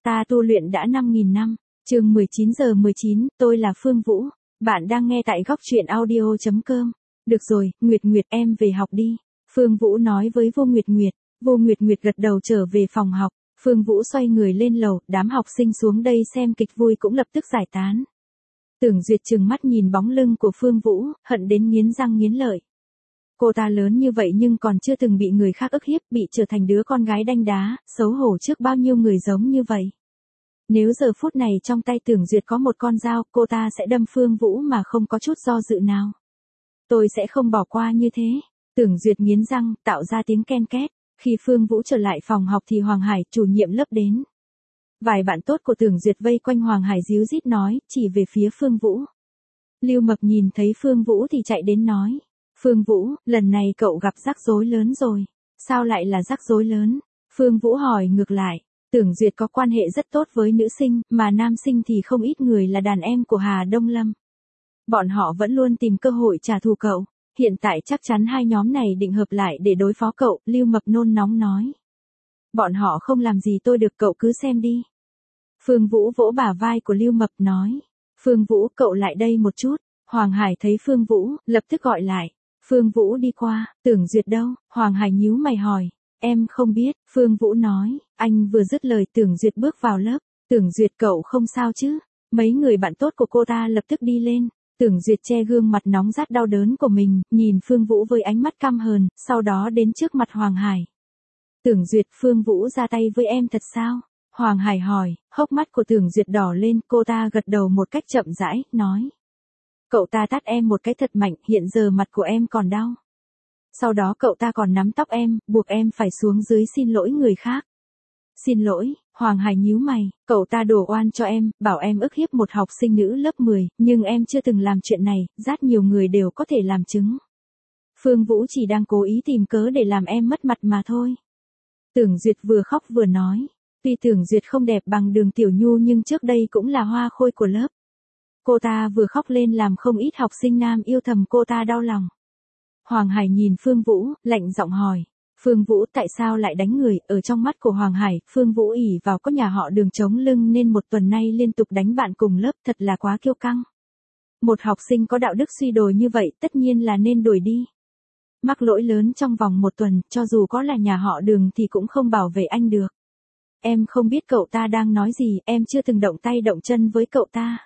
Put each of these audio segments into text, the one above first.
Ta tu luyện đã 5.000 năm. Chương 19:19, tôi là Phương Vũ. Bạn đang nghe tại góc truyện audio.com. Được rồi, Nguyệt Nguyệt em về học đi. Phương Vũ nói với Vô Nguyệt Nguyệt. Vô Nguyệt Nguyệt gật đầu trở về phòng học. Phương Vũ xoay người lên lầu, đám học sinh xuống đây xem kịch vui cũng lập tức giải tán. Tưởng Duyệt trừng mắt nhìn bóng lưng của Phương Vũ, hận đến nghiến răng nghiến lợi. Cô ta lớn như vậy nhưng còn chưa từng bị người khác ức hiếp, bị trở thành đứa con gái đanh đá, xấu hổ trước bao nhiêu người giống như vậy. Nếu giờ phút này trong tay Tưởng Duyệt có một con dao, cô ta sẽ đâm Phương Vũ mà không có chút do dự nào. Tôi sẽ không bỏ qua như thế. Tưởng Duyệt nghiến răng, tạo ra tiếng ken két. Khi Phương Vũ trở lại phòng học thì Hoàng Hải, chủ nhiệm lớp đến. Vài bạn tốt của Tưởng Duyệt vây quanh Hoàng Hải díu dít nói, chỉ về phía Phương Vũ. Lưu Mập nhìn thấy Phương Vũ thì chạy đến nói. Phương Vũ, lần này cậu gặp rắc rối lớn rồi. Sao lại là rắc rối lớn? Phương Vũ hỏi ngược lại. Tưởng Duyệt có quan hệ rất tốt với nữ sinh, mà nam sinh thì không ít người là đàn em của Hà Đông Lâm. Bọn họ vẫn luôn tìm cơ hội trả thù cậu. Hiện tại chắc chắn hai nhóm này định hợp lại để đối phó cậu, Lưu Mập nôn nóng nói. Bọn họ không làm gì tôi được, cậu cứ xem đi. Phương Vũ vỗ bả vai của Lưu Mập nói. Phương Vũ, cậu lại đây một chút. Hoàng Hải thấy Phương Vũ, lập tức gọi lại. Phương Vũ đi qua, Tưởng Duyệt đâu? Hoàng Hải nhíu mày hỏi. Em không biết, Phương Vũ nói. Anh vừa dứt lời Tưởng Duyệt bước vào lớp. Tưởng Duyệt, cậu không sao chứ? Mấy người bạn tốt của cô ta lập tức đi lên. Tưởng Duyệt che gương mặt nóng rát đau đớn của mình, nhìn Phương Vũ với ánh mắt căm hờn, sau đó đến trước mặt Hoàng Hải. Tưởng Duyệt, Phương Vũ ra tay với em thật sao? Hoàng Hải hỏi, hốc mắt của Tưởng Duyệt đỏ lên, cô ta gật đầu một cách chậm rãi, nói. Cậu ta tát em một cái thật mạnh, hiện giờ mặt của em còn đau. Sau đó cậu ta còn nắm tóc em, buộc em phải xuống dưới xin lỗi người khác. Xin lỗi, Hoàng Hải nhíu mày, cậu ta đổ oan cho em, bảo em ức hiếp một học sinh nữ lớp 10, nhưng em chưa từng làm chuyện này, rất nhiều người đều có thể làm chứng. Phương Vũ chỉ đang cố ý tìm cớ để làm em mất mặt mà thôi. Tưởng Duyệt vừa khóc vừa nói, tuy Tưởng Duyệt không đẹp bằng Đường Tiểu Nhu nhưng trước đây cũng là hoa khôi của lớp. Cô ta vừa khóc lên làm không ít học sinh nam yêu thầm cô ta đau lòng. Hoàng Hải nhìn Phương Vũ, lạnh giọng hỏi. Phương Vũ, tại sao lại đánh người? Ở trong mắt của Hoàng Hải, Phương Vũ ỷ vào có nhà họ Đường chống lưng nên một tuần nay liên tục đánh bạn cùng lớp, thật là quá kiêu căng. Một học sinh có đạo đức suy đồi như vậy tất nhiên là nên đuổi đi. Mắc lỗi lớn trong vòng một tuần, cho dù có là nhà họ Đường thì cũng không bảo vệ anh được. Em không biết cậu ta đang nói gì, em chưa từng động tay động chân với cậu ta.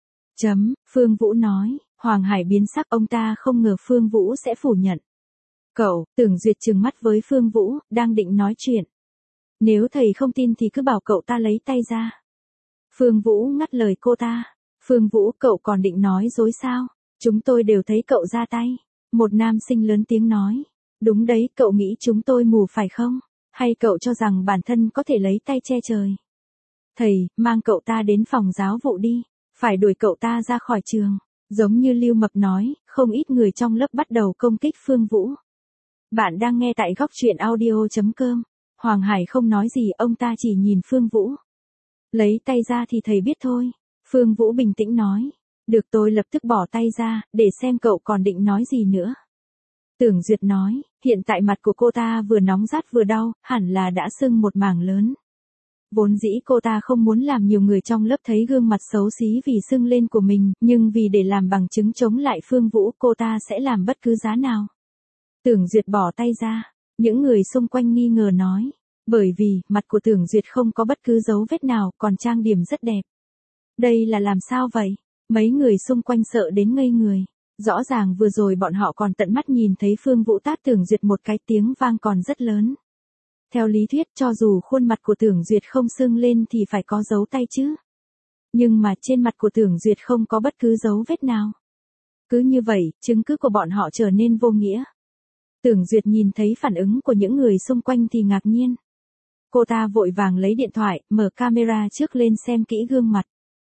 Phương Vũ nói. Hoàng Hải biến sắc, ông ta không ngờ Phương Vũ sẽ phủ nhận. Cậu, Tưởng Duyệt trừng mắt với Phương Vũ, đang định nói chuyện. Nếu thầy không tin thì cứ bảo cậu ta lấy tay ra. Phương Vũ ngắt lời cô ta. Phương Vũ, cậu còn định nói dối sao? Chúng tôi đều thấy cậu ra tay. Một nam sinh lớn tiếng nói. Đúng đấy, cậu nghĩ chúng tôi mù phải không? Hay cậu cho rằng bản thân có thể lấy tay che trời? Thầy, mang cậu ta đến phòng giáo vụ đi. Phải đuổi cậu ta ra khỏi trường. Giống như Lưu Mập nói, không ít người trong lớp bắt đầu công kích Phương Vũ. Bạn đang nghe tại góc truyện audio.com. Hoàng Hải không nói gì, ông ta chỉ nhìn Phương Vũ. Lấy tay ra thì thầy biết thôi. Phương Vũ bình tĩnh nói. Được, tôi lập tức bỏ tay ra, để xem cậu còn định nói gì nữa. Tưởng Duyệt nói, hiện tại mặt của cô ta vừa nóng rát vừa đau, hẳn là đã sưng một mảng lớn. Vốn dĩ cô ta không muốn làm nhiều người trong lớp thấy gương mặt xấu xí vì sưng lên của mình, nhưng vì để làm bằng chứng chống lại Phương Vũ cô ta sẽ làm bất cứ giá nào. Tưởng Duyệt bỏ tay ra, những người xung quanh nghi ngờ nói, bởi vì mặt của Tưởng Duyệt không có bất cứ dấu vết nào, còn trang điểm rất đẹp. Đây là làm sao vậy? Mấy người xung quanh sợ đến ngây người. Rõ ràng vừa rồi bọn họ còn tận mắt nhìn thấy Phương Vũ tát Tưởng Duyệt một cái, tiếng vang còn rất lớn. Theo lý thuyết cho dù khuôn mặt của Tưởng Duyệt không sưng lên thì phải có dấu tay chứ. Nhưng mà trên mặt của Tưởng Duyệt không có bất cứ dấu vết nào. Cứ như vậy, chứng cứ của bọn họ trở nên vô nghĩa. Tưởng Duyệt nhìn thấy phản ứng của những người xung quanh thì ngạc nhiên. Cô ta vội vàng lấy điện thoại, mở camera trước lên xem kỹ gương mặt.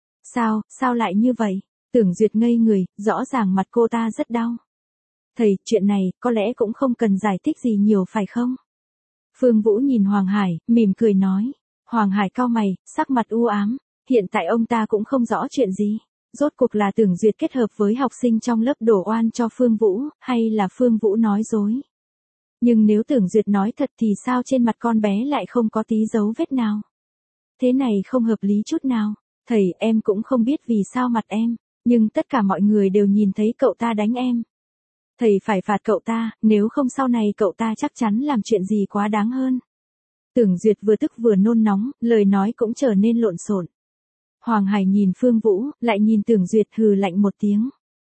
Sao lại như vậy? Tưởng Duyệt ngây người, rõ ràng mặt cô ta rất đau. Thầy, chuyện này, có lẽ cũng không cần giải thích gì nhiều phải không? Phương Vũ nhìn Hoàng Hải, mỉm cười nói. Hoàng Hải cau mày, sắc mặt u ám. Hiện tại ông ta cũng không rõ chuyện gì. Rốt cuộc là Tưởng Duyệt kết hợp với học sinh trong lớp đổ oan cho Phương Vũ, hay là Phương Vũ nói dối? Nhưng nếu Tưởng Duyệt nói thật thì sao trên mặt con bé lại không có tí dấu vết nào? Thế này không hợp lý chút nào. Thầy, em cũng không biết vì sao mặt em, nhưng tất cả mọi người đều nhìn thấy cậu ta đánh em. Thầy phải phạt cậu ta, nếu không sau này cậu ta chắc chắn làm chuyện gì quá đáng hơn. Tưởng Duyệt vừa tức vừa nôn nóng, lời nói cũng trở nên lộn xộn. Hoàng Hải nhìn Phương Vũ, lại nhìn Tưởng Duyệt hừ lạnh một tiếng.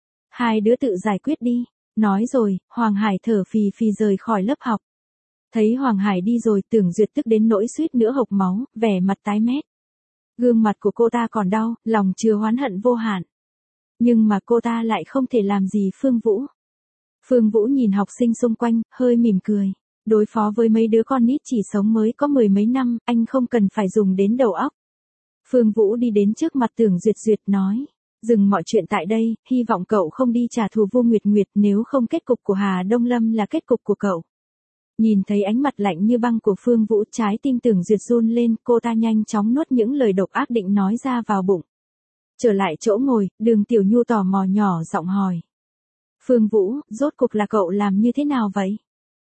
Hai đứa tự giải quyết đi. Nói rồi, Hoàng Hải thở phì phì rời khỏi lớp học. Thấy Hoàng Hải đi rồi, Tưởng Duyệt tức đến nỗi suýt nữa hộc máu, vẻ mặt tái mét. Gương mặt của cô ta còn đau, lòng chứa oán hận vô hạn. Nhưng mà cô ta lại không thể làm gì Phương Vũ. Phương Vũ nhìn học sinh xung quanh, hơi mỉm cười. Đối phó với mấy đứa con nít chỉ sống mới có 10 mấy năm, anh không cần phải dùng đến đầu óc. Phương Vũ đi đến trước mặt Tưởng Duyệt Duyệt nói. Dừng mọi chuyện tại đây, hy vọng cậu không đi trả thù Vô Nguyệt Nguyệt, nếu không kết cục của Hà Đông Lâm là kết cục của cậu. Nhìn thấy ánh mặt lạnh như băng của Phương Vũ, trái tim Tưởng Duyệt run lên, cô ta nhanh chóng nuốt những lời độc ác định nói ra vào bụng. Trở lại chỗ ngồi, Đường Tiểu Nhu tò mò nhỏ giọng hỏi. Phương Vũ, rốt cuộc là cậu làm như thế nào vậy?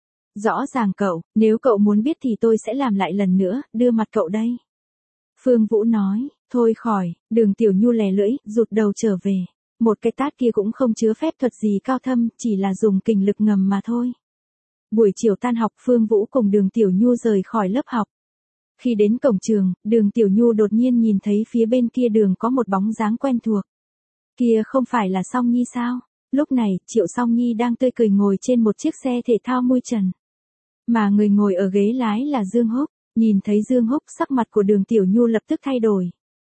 Rõ ràng cậu, nếu cậu muốn biết thì tôi sẽ làm lại lần nữa, đưa mặt cậu đây. Phương Vũ nói, thôi khỏi, Đường Tiểu Nhu lè lưỡi, rụt đầu trở về. Một cái tát kia cũng không chứa phép thuật gì cao thâm, chỉ là dùng kình lực ngầm mà thôi. Buổi chiều tan học, Phương Vũ cùng Đường Tiểu Nhu rời khỏi lớp học. Khi đến cổng trường, Đường Tiểu Nhu đột nhiên nhìn thấy phía bên kia đường có một bóng dáng quen thuộc. Kia không phải là Song Nhi sao? Lúc này, Triệu Song Nhi đang tươi cười ngồi trên một chiếc xe thể thao mui trần. Mà người ngồi ở ghế lái là Dương Húc. Nhìn thấy Dương Húc, sắc mặt của Đường Tiểu Nhu lập tức thay đổi.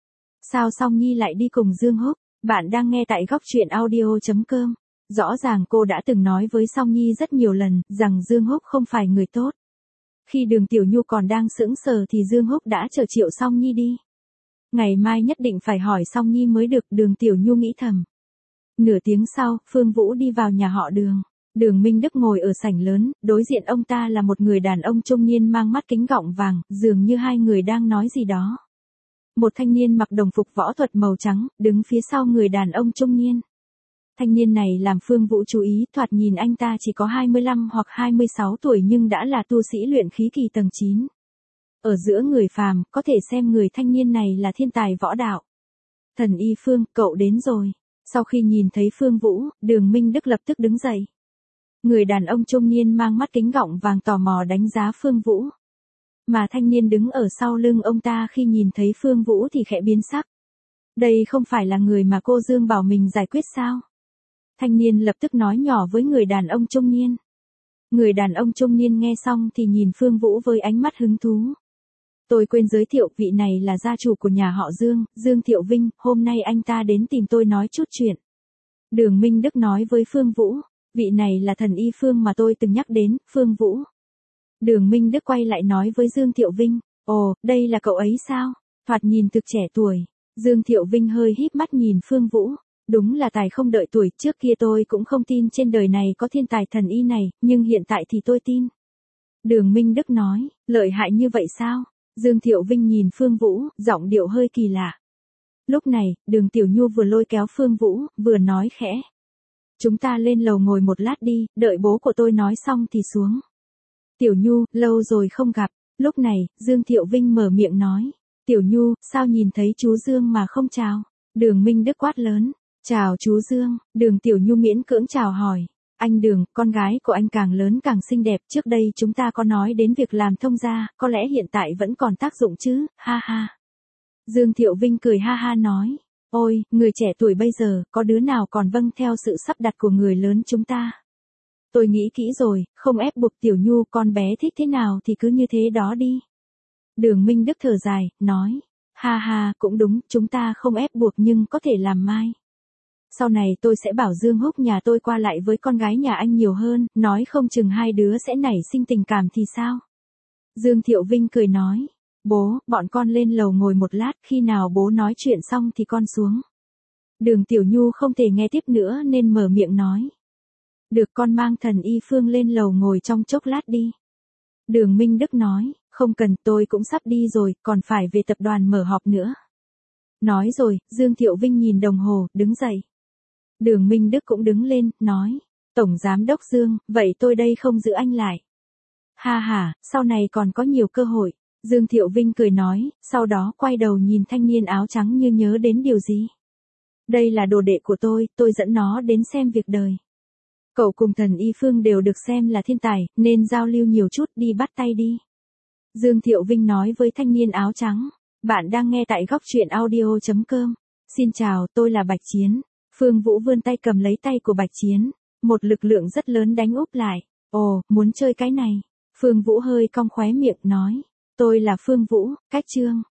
Sao Song Nhi lại đi cùng Dương Húc? Bạn đang nghe tại góc truyện audio.com. Rõ ràng cô đã từng nói với Song Nhi rất nhiều lần, rằng Dương Húc không phải người tốt. Khi Đường Tiểu Nhu còn đang sững sờ thì Dương Húc đã chở Triệu Song Nhi đi. Ngày mai nhất định phải hỏi Song Nhi mới được, Đường Tiểu Nhu nghĩ thầm. Nửa tiếng sau, Phương Vũ đi vào nhà họ Đường. Đường Minh Đức ngồi ở sảnh lớn, đối diện ông ta là một người đàn ông trung niên mang mắt kính gọng vàng, dường như hai người đang nói gì đó. Một thanh niên mặc đồng phục võ thuật màu trắng, đứng phía sau người đàn ông trung niên. Thanh niên này làm Phương Vũ chú ý, thoạt nhìn anh ta chỉ có 25 hoặc 26 tuổi nhưng đã là tu sĩ luyện khí kỳ tầng 9. Ở giữa người phàm, có thể xem người thanh niên này là thiên tài võ đạo. Thần Y Phương, cậu đến rồi. Sau khi nhìn thấy Phương Vũ, Đường Minh Đức lập tức đứng dậy. Người đàn ông trung niên mang mắt kính gọng vàng tò mò đánh giá Phương Vũ. Mà thanh niên đứng ở sau lưng ông ta khi nhìn thấy Phương Vũ thì khẽ biến sắc. Đây không phải là người mà cô Dương bảo mình giải quyết sao? Thanh niên lập tức nói nhỏ với người đàn ông trung niên. Người đàn ông trung niên nghe xong thì nhìn Phương Vũ với ánh mắt hứng thú. Tôi quên giới thiệu, vị này là gia chủ của nhà họ Dương, Dương Thiệu Vinh, hôm nay anh ta đến tìm tôi nói chút chuyện. Đường Minh Đức nói với Phương Vũ, vị này là thần Y Phương mà tôi từng nhắc đến, Phương Vũ. Đường Minh Đức quay lại nói với Dương Thiệu Vinh, ồ, đây là cậu ấy sao? Thoạt nhìn thực trẻ tuổi. Dương Thiệu Vinh hơi híp mắt nhìn Phương Vũ. Đúng là tài không đợi tuổi, trước kia tôi cũng không tin trên đời này có thiên tài thần y này, nhưng hiện tại thì tôi tin. Đường Minh Đức nói, lợi hại như vậy sao? Dương Thiệu Vinh nhìn Phương Vũ, giọng điệu hơi kỳ lạ. Lúc này, Đường Tiểu Nhu vừa lôi kéo Phương Vũ, vừa nói khẽ. Chúng ta lên lầu ngồi một lát đi, đợi bố của tôi nói xong thì xuống. Tiểu Nhu, lâu rồi không gặp. Lúc này, Dương Thiệu Vinh mở miệng nói. Tiểu Nhu, sao nhìn thấy chú Dương mà không chào? Đường Minh Đức quát lớn. Chào chú Dương, Đường Tiểu Nhu miễn cưỡng chào hỏi. Anh Đường, con gái của anh càng lớn càng xinh đẹp, trước đây chúng ta có nói đến việc làm thông gia, có lẽ hiện tại vẫn còn tác dụng chứ, ha ha. Dương Thiệu Vinh cười ha ha nói. Ôi, người trẻ tuổi bây giờ, có đứa nào còn vâng theo sự sắp đặt của người lớn chúng ta? Tôi nghĩ kỹ rồi, không ép buộc Tiểu Nhu, con bé thích thế nào thì cứ như thế đó đi. Đường Minh Đức thở dài, nói. Ha ha, cũng đúng, chúng ta không ép buộc nhưng có thể làm mai. Sau này tôi sẽ bảo Dương Húc nhà tôi qua lại với con gái nhà anh nhiều hơn, nói không chừng hai đứa sẽ nảy sinh tình cảm thì sao? Dương Thiệu Vinh cười nói. Bố, bọn con lên lầu ngồi một lát, khi nào bố nói chuyện xong thì con xuống. Đường Tiểu Nhu không thể nghe tiếp nữa nên mở miệng nói. Được, con mang thần Y Phương lên lầu ngồi trong chốc lát đi. Đường Minh Đức nói, không cần, tôi cũng sắp đi rồi, còn phải về tập đoàn mở họp nữa. Nói rồi, Dương Thiệu Vinh nhìn đồng hồ, đứng dậy. Đường Minh Đức cũng đứng lên, nói. Tổng Giám đốc Dương, vậy tôi đây không giữ anh lại. Ha ha, sau này còn có nhiều cơ hội. Dương Thiệu Vinh cười nói, sau đó quay đầu nhìn thanh niên áo trắng như nhớ đến điều gì. Đây là đồ đệ của tôi dẫn nó đến xem việc đời. Cậu cùng Thần Y Phương đều được xem là thiên tài, nên giao lưu nhiều chút, đi bắt tay đi. Dương Thiệu Vinh nói với thanh niên áo trắng. Bạn đang nghe tại góc truyện audio.com. Xin chào, tôi là Bạch Chiến. Phương Vũ vươn tay cầm lấy tay của Bạch Chiến. Một lực lượng rất lớn đánh úp lại. Ồ, muốn chơi cái này. Phương Vũ hơi cong khóe miệng nói. Tôi là Phương Vũ, cách chương.